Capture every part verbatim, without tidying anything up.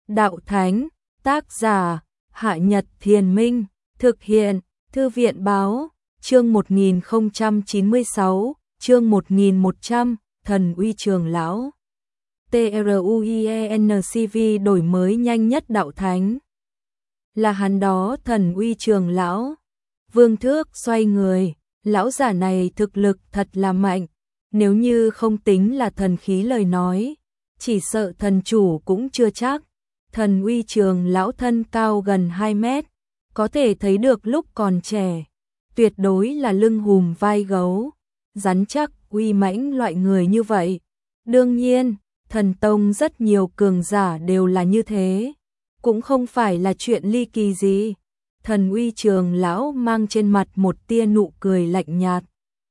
Đạo Thánh, tác giả, Hạ Nhật Thiền Minh, thực hiện, Thư viện Báo, chương một nghìn không trăm chín mươi sáu, chương một nghìn một trăm, Thần Uy Trường Lão. TRUIENCV đổi mới nhanh nhất Đạo Thánh. Là hắn đó, Thần Uy Trường Lão. Vương Thước xoay người, lão giả này thực lực thật là mạnh, nếu như không tính là thần khí lời nói, chỉ sợ thần chủ cũng chưa chắc. Thần Uy Trường Lão thân cao gần hai mét, có thể thấy được lúc còn trẻ, tuyệt đối là lưng hùm vai gấu, rắn chắc, uy mãnh loại người như vậy. Đương nhiên, thần tông rất nhiều cường giả đều là như thế, cũng không phải là chuyện ly kỳ gì. Thần Uy Trường Lão mang trên mặt một tia nụ cười lạnh nhạt,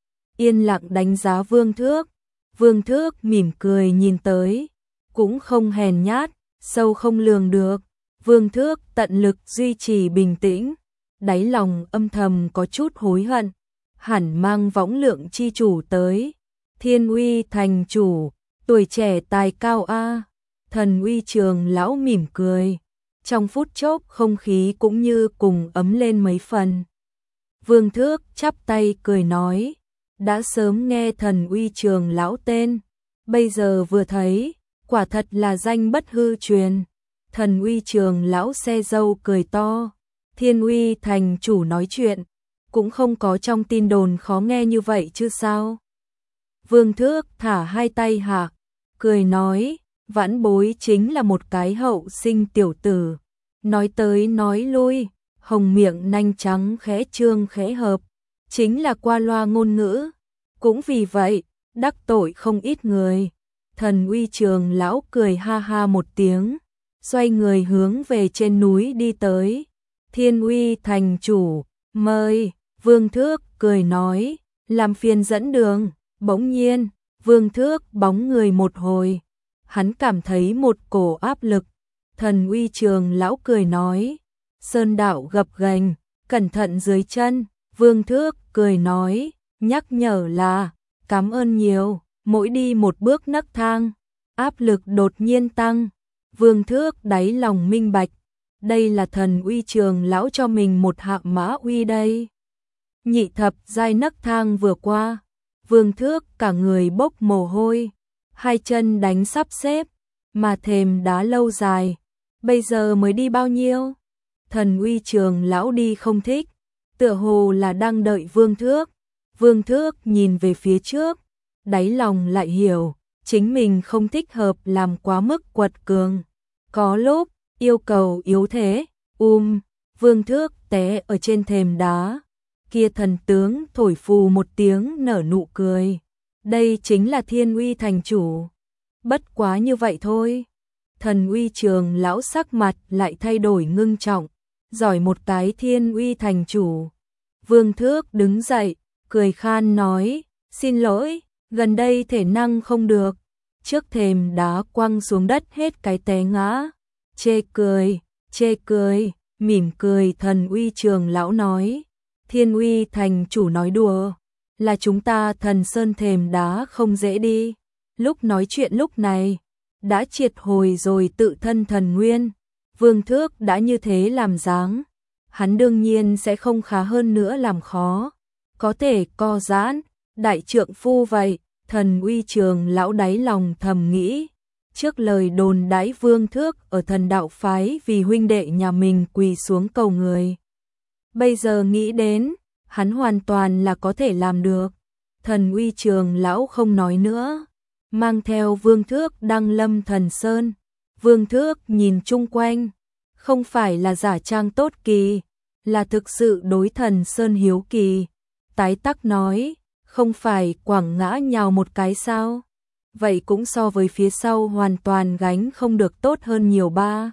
yên lặng đánh giá Vương Thước. Vương Thước mỉm cười nhìn tới, cũng không hèn nhát, sâu không lường được. Vương Thước tận lực duy trì bình tĩnh, đáy lòng âm thầm có chút hối hận, hẳn mang võng lượng chi chủ tới. Thiên Uy thành chủ, tuổi trẻ tài cao a. Thần Uy Trường Lão mỉm cười, trong phút chốc không khí cũng như cùng ấm lên mấy phần. Vương Thước chắp tay cười nói, đã sớm nghe Thần Uy Trường Lão tên, bây giờ vừa thấy, quả thật là danh bất hư truyền. Thần Uy Trường Lão xe râu cười to, Thiên Uy thành chủ nói chuyện, cũng không có trong tin đồn khó nghe như vậy chứ sao. Vương Thước thả hai tay hạ, cười nói, vãn bối chính là một cái hậu sinh tiểu tử. Nói tới nói lui, hồng miệng nanh trắng khẽ trương khẽ hợp, chính là qua loa ngôn ngữ, cũng vì vậy, đắc tội không ít người. Thần Uy Trường Lão cười ha ha một tiếng, xoay người hướng về trên núi đi tới. Thiên Uy thành chủ, mời. Vương Thước cười nói, làm phiền dẫn đường. Bỗng nhiên, Vương Thước bóng người một hồi, hắn cảm thấy một cổ áp lực. Thần Uy Trường Lão cười nói, sơn đạo gập ghềnh, cẩn thận dưới chân. Vương Thước cười nói, nhắc nhở là, cảm ơn nhiều. Mỗi đi một bước nấc thang, áp lực đột nhiên tăng. Vương Thước đáy lòng minh bạch, đây là Thần Uy Trường Lão cho mình một hạ mã uy đây. Nhị thập giai nấc thang vừa qua, Vương Thước cả người bốc mồ hôi, hai chân đánh sắp xếp, mà thềm đá lâu dài, bây giờ mới đi bao nhiêu. Thần Uy Trường Lão đi không thích, tựa hồ là đang đợi Vương Thước. Vương Thước nhìn về phía trước, đáy lòng lại hiểu, chính mình không thích hợp làm quá mức quật cường. Có lúc, yêu cầu yếu thế, um, Vương Thước té ở trên thềm đá, kia thần tướng thổi phù một tiếng nở nụ cười. Đây chính là Thiên Uy thành chủ. Bất quá như vậy thôi. Thần Uy Trường Lão sắc mặt lại thay đổi ngưng trọng, giỏi một cái Thiên Uy thành chủ. Vương Thước đứng dậy, cười khan nói, xin lỗi, gần đây thể năng không được. Trước thềm đá quăng xuống đất hết cái té ngã. Chê cười, chê cười, mỉm cười. Thần Uy Trường Lão nói, Thiên Uy thành chủ nói đùa, là chúng ta Thần Sơn thềm đá không dễ đi. Lúc nói chuyện lúc này, đã triệt hồi rồi tự thân thần nguyên. Vương Thước đã như thế làm dáng, hắn đương nhiên sẽ không khá hơn nữa làm khó, có thể co giãn, đại trượng phu vậy. Thần Uy Trường Lão đáy lòng thầm nghĩ, trước lời đồn đãi Vương Thước ở thần đạo phái vì huynh đệ nhà mình quỳ xuống cầu người, bây giờ nghĩ đến, hắn hoàn toàn là có thể làm được. Thần Uy Trường Lão không nói nữa, mang theo Vương Thước đăng lâm Thần Sơn. Vương Thước nhìn chung quanh, không phải là giả trang tốt kỳ, là thực sự đối Thần Sơn hiếu kỳ. Tái tắc nói, không phải quẳng ngã nhào một cái sao? Vậy cũng so với phía sau hoàn toàn gánh không được tốt hơn nhiều ba.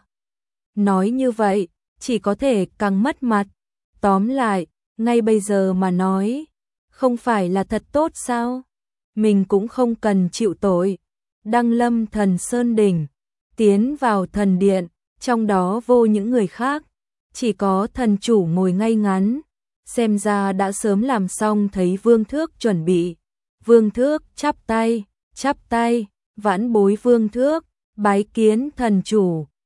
Nói như vậy, chỉ có thể càng mất mặt. Tóm lại, ngay bây giờ mà nói, không phải là thật tốt sao? Mình cũng không cần chịu tội. Đăng lâm Thần Sơn đỉnh, tiến vào thần điện, trong đó vô những người khác, chỉ có thần chủ ngồi ngay ngắn. Xem ra đã sớm làm xong thấy Vương Thước chuẩn bị. Vương Thước chắp tay, chắp tay, vãn bối Vương Thước, bái kiến thần chủ.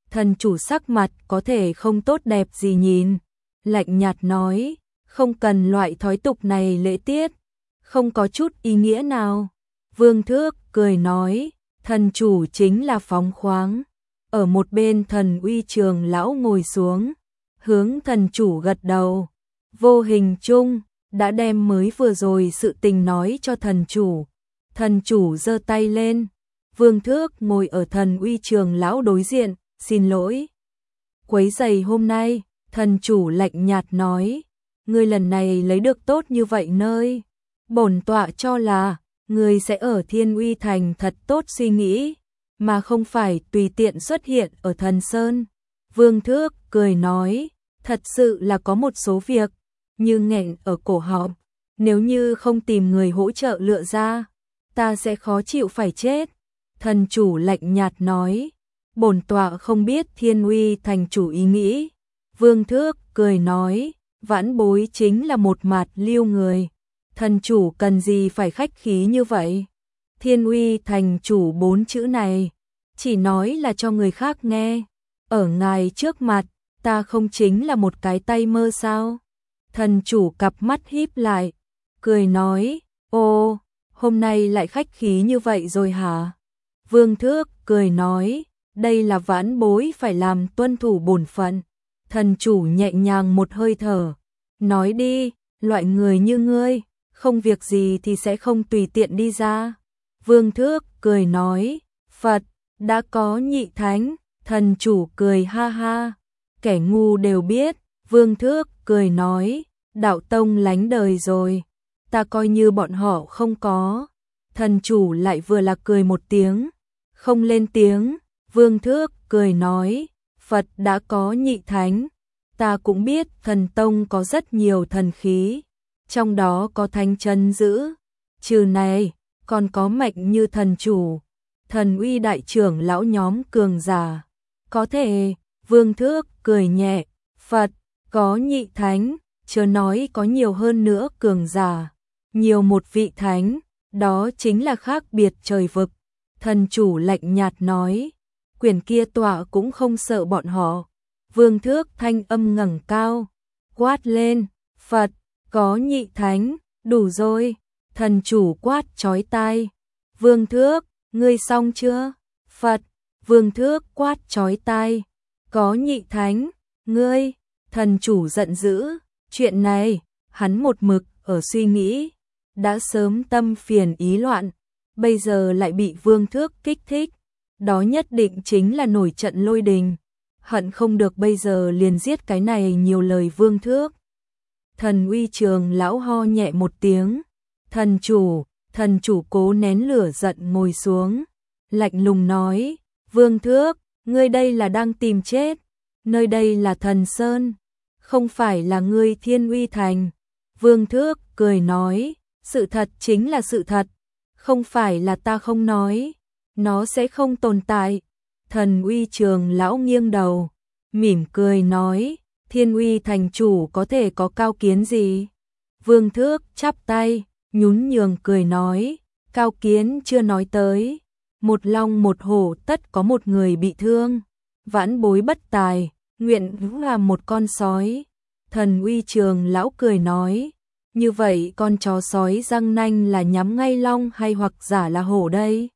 Thần chủ sắc mặt có thể không tốt đẹp gì nhìn, lạnh nhạt nói, không cần loại thói tục này lễ tiết, không có chút ý nghĩa nào. Vương Thước cười nói, thần chủ chính là phóng khoáng. Ở một bên Thần Uy Trường lão ngồi xuống, hướng thần chủ gật đầu, vô hình chung đã đem mới vừa rồi sự tình nói cho thần chủ. Thần chủ giơ tay lên, Vương Thước ngồi ở Thần Uy Trường lão đối diện, xin lỗi. Quấy giày hôm nay, thần chủ lạnh nhạt nói, ngươi lần này lấy được tốt như vậy nơi. Bổn tọa cho là, ngươi sẽ ở Thiên Uy Thành thật tốt suy nghĩ, mà không phải tùy tiện xuất hiện ở Thần Sơn. Vương Thước cười nói, thật sự là có một số việc, như nghẹn ở cổ họng, nếu như không tìm người hỗ trợ lựa ra, ta sẽ khó chịu phải chết. Thần chủ lạnh nhạt nói, bổn tọa không biết Thiên Uy Thành chủ ý nghĩ. Vương Thước cười nói, vãn bối chính là một mạt lưu người. Thần chủ cần gì phải khách khí như vậy? Thiên Uy Thành chủ bốn chữ này, chỉ nói là cho người khác nghe. Ở ngài trước mặt, ta không chính là một cái tay mơ sao? Thần chủ cặp mắt híp lại, cười nói, ô, hôm nay lại khách khí như vậy rồi hả? Vương Thước cười nói, đây là vãn bối phải làm tuân thủ bổn phận. Thần chủ nhẹ nhàng một hơi thở, nói đi, loại người như ngươi, không việc gì thì sẽ không tùy tiện đi ra. Vương Thước cười nói, Phật, đã có nhị thánh. Thần chủ cười ha ha, kẻ ngu đều biết. Vương Thước cười nói, đạo tông lánh đời rồi, ta coi như bọn họ không có. Thần chủ lại vừa là cười một tiếng, không lên tiếng. Vương Thước cười nói, Phật đã có nhị thánh, ta cũng biết thần tông có rất nhiều thần khí, trong đó có thánh chân giữ, trừ này, còn có mệnh như thần chủ, thần uy đại trưởng lão nhóm cường giả. Có thể, Vương Thước cười nhẹ, Phật có nhị thánh, chớ nói có nhiều hơn nữa cường giả, nhiều một vị thánh, đó chính là khác biệt trời vực. Thần chủ lạnh nhạt nói, quyền kia tọa cũng không sợ bọn họ. Vương Thước thanh âm ngẩng cao, quát lên, Phật có nhị thánh, đủ rồi. Thần chủ quát chói tai, Vương Thước, ngươi xong chưa? Phật, Vương Thước quát chói tai, có nhị thánh, ngươi. Thần chủ giận dữ, chuyện này, hắn một mực ở suy nghĩ, đã sớm tâm phiền ý loạn, bây giờ lại bị Vương Thước kích thích, đó nhất định chính là nổi trận lôi đình, hận không được bây giờ liền giết cái này nhiều lời Vương Thước. Thần Uy Trường lão ho nhẹ một tiếng, thần chủ, thần chủ cố nén lửa giận ngồi xuống, lạnh lùng nói, Vương Thước, ngươi đây là đang tìm chết, nơi đây là Thần Sơn, không phải là ngươi Thiên Uy Thành. Vương Thước cười nói, sự thật chính là sự thật, không phải là ta không nói, nó sẽ không tồn tại. Thần Uy Trường lão nghiêng đầu, mỉm cười nói, Thiên Uy Thành chủ có thể có cao kiến gì? Vương Thước chắp tay, nhún nhường cười nói, cao kiến chưa nói tới, một long một hổ tất có một người bị thương, vãn bối bất tài, nguyện làm một con sói. Thần Uy Trường lão cười nói, như vậy con chó sói răng nanh là nhắm ngay long hay hoặc giả là hổ đây?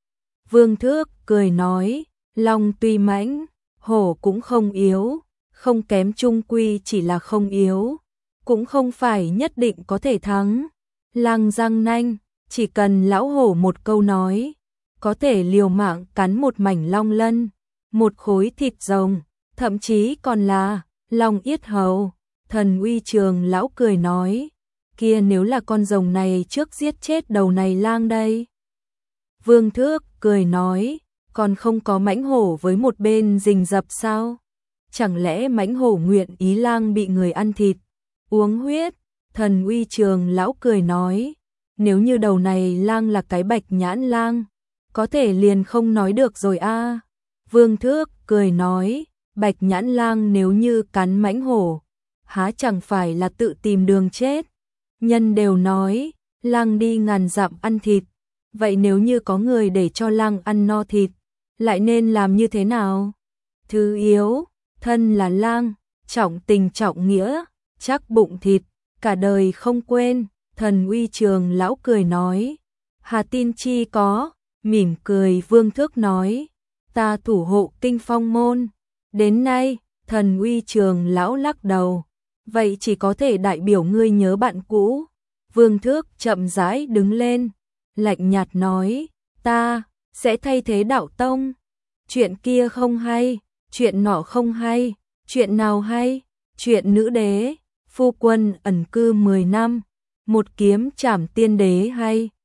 Vương Thước cười nói, long tuy mãnh, hổ cũng không yếu, không kém, chung quy chỉ là không yếu, cũng không phải nhất định có thể thắng. Lang răng nanh, chỉ cần lão hổ một câu nói, có thể liều mạng cắn một mảnh long lân, một khối thịt rồng, thậm chí còn là long yết hầu. Thần Uy Trường lão cười nói, kia nếu là con rồng này trước giết chết đầu này lang đây? Vương Thước cười nói, còn không có mãnh hổ với một bên rình rập sao? Chẳng lẽ mãnh hổ nguyện ý lang bị người ăn thịt, uống huyết? Thần Uy Trường lão cười nói, nếu như đầu này lang là cái bạch nhãn lang, có thể liền không nói được rồi a. Vương Thước cười nói, bạch nhãn lang nếu như cắn mãnh hổ, há chẳng phải là tự tìm đường chết? Nhân đều nói, lang đi ngàn dặm ăn thịt, vậy nếu như có người để cho lang ăn no thịt, lại nên làm như thế nào? thứ yếu, thân là lang, trọng tình trọng nghĩa, chắc bụng thịt, cả đời không quên. Thần Uy Trường lão cười nói, hà tin chi có, mỉm cười Vương Thước nói, ta thủ hộ Kinh Phong môn, đến nay. Thần Uy Trường lão lắc đầu, vậy chỉ có thể đại biểu ngươi nhớ bạn cũ. Vương Thước chậm rãi đứng lên, lạnh nhạt nói, ta sẽ thay thế đạo tông. Chuyện kia không hay, chuyện nọ không hay, chuyện nào hay? Chuyện nữ đế, phu quân ẩn cư mười năm, một kiếm trảm tiên đế hay.